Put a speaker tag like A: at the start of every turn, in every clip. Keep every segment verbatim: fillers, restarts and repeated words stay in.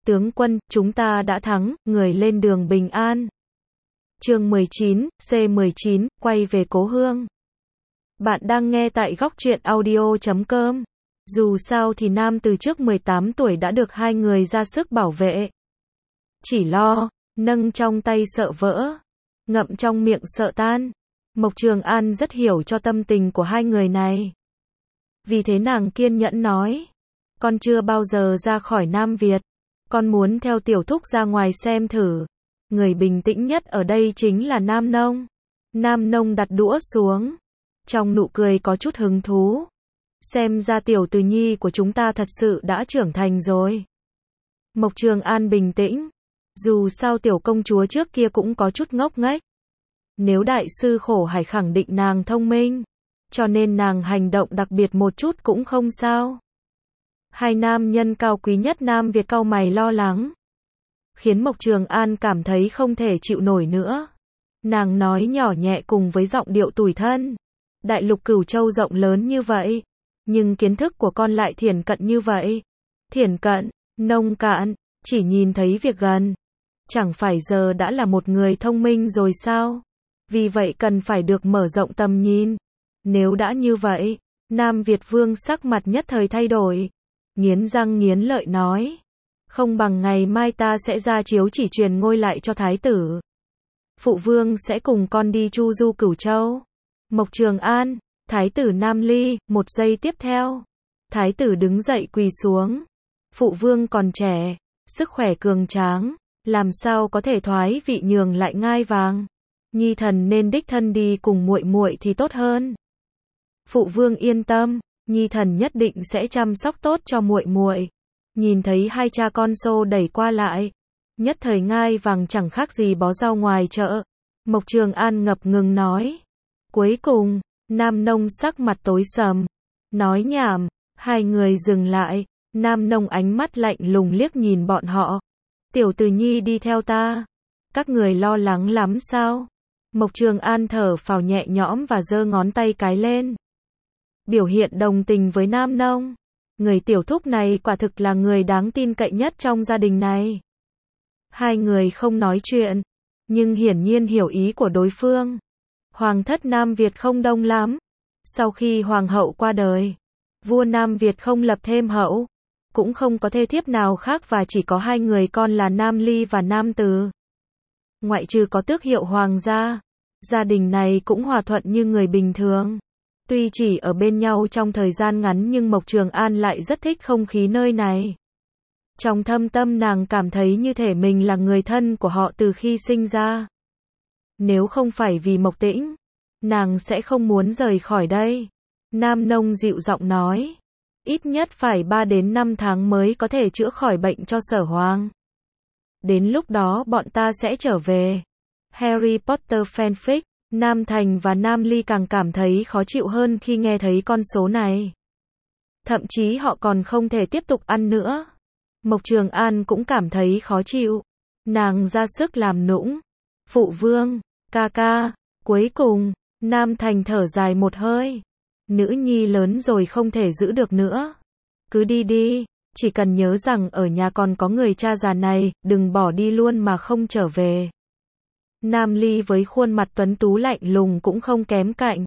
A: Tướng quân, chúng ta đã thắng, người lên đường bình an. Chương mười chín, C mười chín, quay về cố hương. Bạn đang nghe tại góc truyện audio chấm com. Dù sao thì nam từ trước mười tám tuổi đã được hai người ra sức bảo vệ. Chỉ lo, nâng trong tay sợ vỡ, ngậm trong miệng sợ tan. Mộc Trường An rất hiểu cho tâm tình của hai người này. Vì thế nàng kiên nhẫn nói, con chưa bao giờ ra khỏi Nam Việt. Con muốn theo tiểu thúc ra ngoài xem thử. Người bình tĩnh nhất ở đây chính là Nam Nông. Nam Nông đặt đũa xuống. Trong nụ cười có chút hứng thú. Xem ra tiểu Từ Nhi của chúng ta thật sự đã trưởng thành rồi. Mộc Trường An bình tĩnh. Dù sao tiểu công chúa trước kia cũng có chút ngốc nghếch. Nếu đại sư Khổ Hải khẳng định nàng thông minh, cho nên nàng hành động đặc biệt một chút cũng không sao. Hai nam nhân cao quý nhất Nam Việt cau mày lo lắng, khiến Mộc Trường An cảm thấy không thể chịu nổi nữa. Nàng nói nhỏ nhẹ cùng với giọng điệu tủi thân, đại lục Cửu Châu rộng lớn như vậy, nhưng kiến thức của con lại thiển cận như vậy. Thiển cận, nông cạn, chỉ nhìn thấy việc gần. Chẳng phải giờ đã là một người thông minh rồi sao? Vì vậy cần phải được mở rộng tầm nhìn. Nếu đã như vậy, Nam Việt Vương sắc mặt nhất thời thay đổi. Nghiến răng nghiến lợi nói, không bằng ngày mai ta sẽ ra chiếu chỉ truyền ngôi lại cho thái tử. Phụ vương sẽ cùng con đi chu du Cửu Châu. Mộc Trường An, thái tử Nam Ly, một giây tiếp theo. Thái tử đứng dậy quỳ xuống. Phụ vương còn trẻ, sức khỏe cường tráng, làm sao có thể thoái vị nhường lại ngai vàng. Nhi thần nên đích thân đi cùng muội muội thì tốt hơn. Phụ vương yên tâm, Nhi thần nhất định sẽ chăm sóc tốt cho muội muội. Nhìn thấy hai cha con xô đẩy qua lại, nhất thời ngai vàng chẳng khác gì bó rau ngoài chợ. Mộc Trường An ngập ngừng nói. Cuối cùng, Nam Nông sắc mặt tối sầm, nói nhảm. Hai người dừng lại. Nam Nông ánh mắt lạnh lùng liếc nhìn bọn họ. Tiểu Từ Nhi đi theo ta. Các người lo lắng lắm sao? Mộc Trường An thở phào nhẹ nhõm và giơ ngón tay cái lên. Biểu hiện đồng tình với Nam Nông. Người tiểu thúc này quả thực là người đáng tin cậy nhất trong gia đình này. Hai người không nói chuyện, nhưng hiển nhiên hiểu ý của đối phương. Hoàng thất Nam Việt không đông lắm. Sau khi hoàng hậu qua đời, vua Nam Việt không lập thêm hậu, cũng không có thê thiếp nào khác và chỉ có hai người con là Nam Ly và Nam Từ. Ngoại trừ có tước hiệu hoàng gia, gia đình này cũng hòa thuận như người bình thường. Tuy chỉ ở bên nhau trong thời gian ngắn nhưng Mộc Trường An lại rất thích không khí nơi này. Trong thâm tâm nàng cảm thấy như thể mình là người thân của họ từ khi sinh ra. Nếu không phải vì Mộc Tĩnh, nàng sẽ không muốn rời khỏi đây. Nam Nông dịu giọng nói, ít nhất phải ba đến năm tháng mới có thể chữa khỏi bệnh cho Sở Hoàng. Đến lúc đó bọn ta sẽ trở về. Harry Potter fanfic. Nam Thành và Nam Ly càng cảm thấy khó chịu hơn khi nghe thấy con số này. Thậm chí họ còn không thể tiếp tục ăn nữa. Mộc Trường An cũng cảm thấy khó chịu. Nàng ra sức làm nũng. Phụ vương, ca ca. Cuối cùng, Nam Thành thở dài một hơi. Nữ nhi lớn rồi không thể giữ được nữa. Cứ đi đi, chỉ cần nhớ rằng ở nhà còn có người cha già này, đừng bỏ đi luôn mà không trở về. Nam Ly với khuôn mặt tuấn tú lạnh lùng cũng không kém cạnh.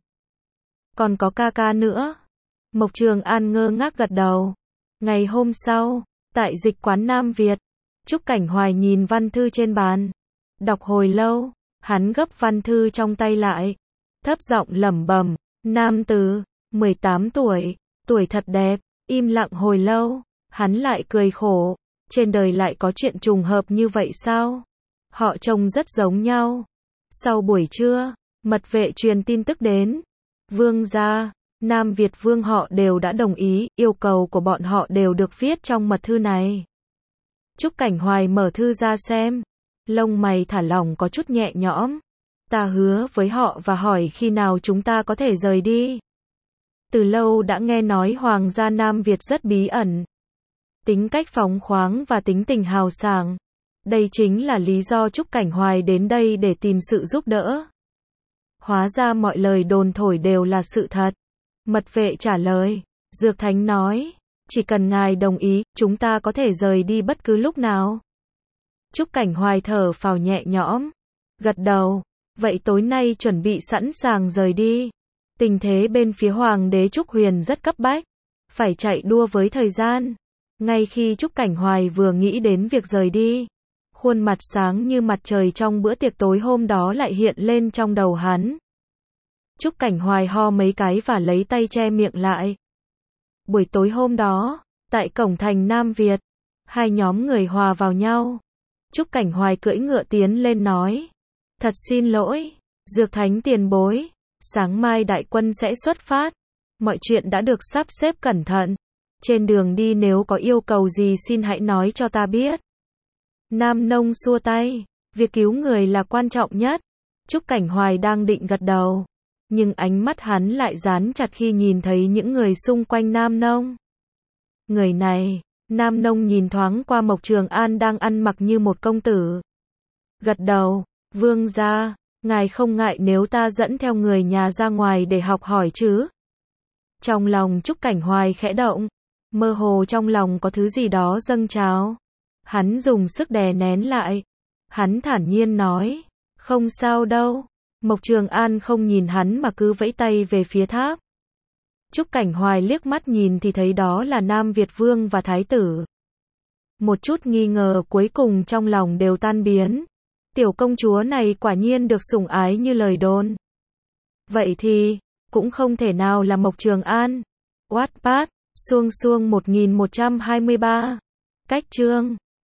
A: Còn có ca ca nữa. Mộc Trường An ngơ ngác gật đầu. Ngày hôm sau, tại dịch quán Nam Việt, Trúc Cảnh Hoài nhìn văn thư trên bàn. Đọc hồi lâu, hắn gấp văn thư trong tay lại. Thấp giọng lẩm bẩm, Nam Từ, mười tám tuổi, tuổi thật đẹp. Im lặng hồi lâu, hắn lại cười khổ. Trên đời lại có chuyện trùng hợp như vậy sao? Họ trông rất giống nhau. Sau buổi trưa, mật vệ truyền tin tức đến. Vương gia, Nam Việt Vương họ đều đã đồng ý, yêu cầu của bọn họ đều được viết trong mật thư này. Trúc Cảnh Hoài mở thư ra xem. Lông mày thả lỏng có chút nhẹ nhõm. Ta hứa với họ và hỏi khi nào chúng ta có thể rời đi. Từ lâu đã nghe nói Hoàng gia Nam Việt rất bí ẩn. Tính cách phóng khoáng và tính tình hào sảng. Đây chính là lý do Trúc Cảnh Hoài đến đây để tìm sự giúp đỡ. Hóa ra mọi lời đồn thổi đều là sự thật. Mật vệ trả lời. Dược Thánh nói, Chỉ cần ngài đồng ý, chúng ta có thể rời đi bất cứ lúc nào. Trúc Cảnh Hoài thở phào nhẹ nhõm, gật đầu. Vậy tối nay chuẩn bị sẵn sàng rời đi. Tình thế bên phía Hoàng đế Trúc Huyền rất cấp bách, phải chạy đua với thời gian. Ngay khi Trúc Cảnh Hoài vừa nghĩ đến việc rời đi, khuôn mặt sáng như mặt trời trong bữa tiệc tối hôm đó lại hiện lên trong đầu hắn. Trúc Cảnh Hoài ho mấy cái và lấy tay che miệng lại. Buổi tối hôm đó, tại cổng thành Nam Việt, hai nhóm người hòa vào nhau. Trúc Cảnh Hoài cưỡi ngựa tiến lên nói: Thật xin lỗi, Dược Thánh tiền bối, sáng mai đại quân sẽ xuất phát. Mọi chuyện đã được sắp xếp cẩn thận. Trên đường đi nếu có yêu cầu gì xin hãy nói cho ta biết. Nam Nông xua tay, việc cứu người là quan trọng nhất. Trúc Cảnh Hoài đang định gật đầu, nhưng ánh mắt hắn lại dán chặt khi nhìn thấy những người xung quanh Nam Nông. Người này, Nam Nông nhìn thoáng qua Mộc Trường An đang ăn mặc như một công tử. Gật đầu, vương gia, ngài không ngại nếu ta dẫn theo người nhà ra ngoài để học hỏi chứ? Trong lòng Trúc Cảnh Hoài khẽ động, mơ hồ trong lòng có thứ gì đó dâng trào. Hắn dùng sức đè nén lại. Hắn thản nhiên nói, không sao đâu. Mộc Trường An không nhìn hắn mà cứ vẫy tay về phía tháp. Trúc Cảnh Hoài liếc mắt nhìn thì thấy đó là Nam Việt Vương và Thái tử. Một chút nghi ngờ cuối cùng trong lòng đều tan biến. Tiểu công chúa này quả nhiên được sủng ái như lời đồn. Vậy thì, cũng không thể nào là Mộc Trường An. Wattpad, xuông xuông một nghìn một trăm hai mươi ba. Cách chương